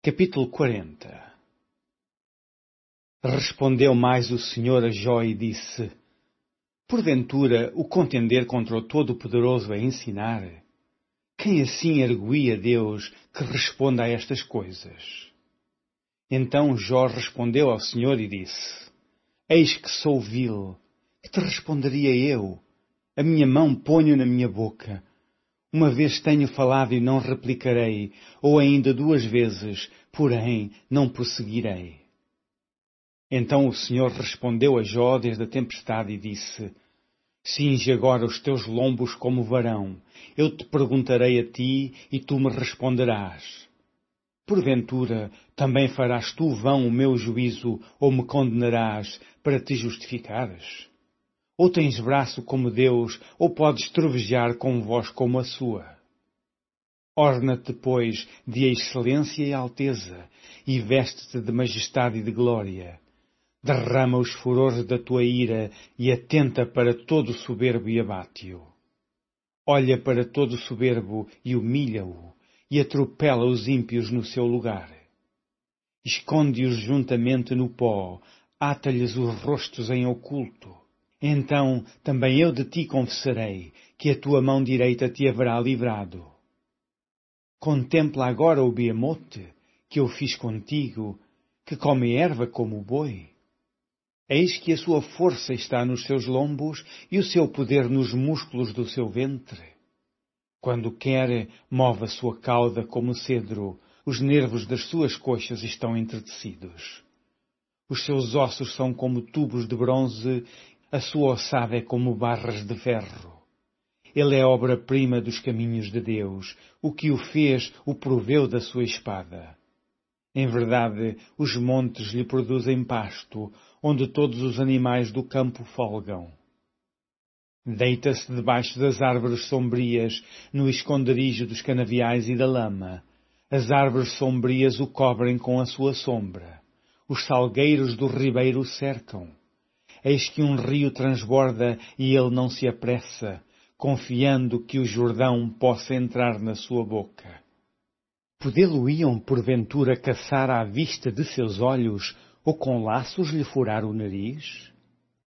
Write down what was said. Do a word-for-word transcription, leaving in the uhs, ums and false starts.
Capítulo quarenta. Respondeu mais o Senhor a Jó e disse: Porventura o contender contra o Todo-Poderoso é ensinar? Quem assim arguía Deus que responda a estas coisas? Então Jó respondeu ao Senhor e disse: Eis que sou vil, que te responderia eu? A minha mão ponho na minha boca. Uma vez tenho falado e não replicarei, ou ainda duas vezes, porém não prosseguirei. Então o Senhor respondeu a Jó desde a tempestade e disse: Cinge agora os teus lombos como varão, eu te perguntarei a ti e tu me responderás. Porventura também farás tu vão o meu juízo ou me condenarás para te justificares? Ou tens braço como Deus, ou podes trovejar com voz como a sua? Orna-te, pois, de excelência e alteza, e veste-te de majestade e de glória. Derrama os furores da tua ira, e atenta para todo soberbo e abate-o. Olha para todo soberbo e humilha-o, e atropela os ímpios no seu lugar. Esconde-os juntamente no pó, ata-lhes os rostos em oculto. Então também eu de ti confessarei, que a tua mão direita te haverá livrado. Contempla agora o behemote, que eu fiz contigo, que come erva como o boi. Eis que a sua força está nos seus lombos e o seu poder nos músculos do seu ventre. Quando quer, move a sua cauda como cedro, os nervos das suas coxas estão entretecidos. Os seus ossos são como tubos de bronze, a sua ossada é como barras de ferro. Ele é obra-prima dos caminhos de Deus. O que o fez o proveu da sua espada. Em verdade, os montes lhe produzem pasto, onde todos os animais do campo folgam. Deita-se debaixo das árvores sombrias, no esconderijo dos canaviais e da lama. As árvores sombrias o cobrem com a sua sombra. Os salgueiros do ribeiro o cercam. Eis que um rio transborda e ele não se apressa, confiando que o Jordão possa entrar na sua boca. Podê-lo-iam, porventura, caçar à vista de seus olhos, ou com laços lhe furar o nariz?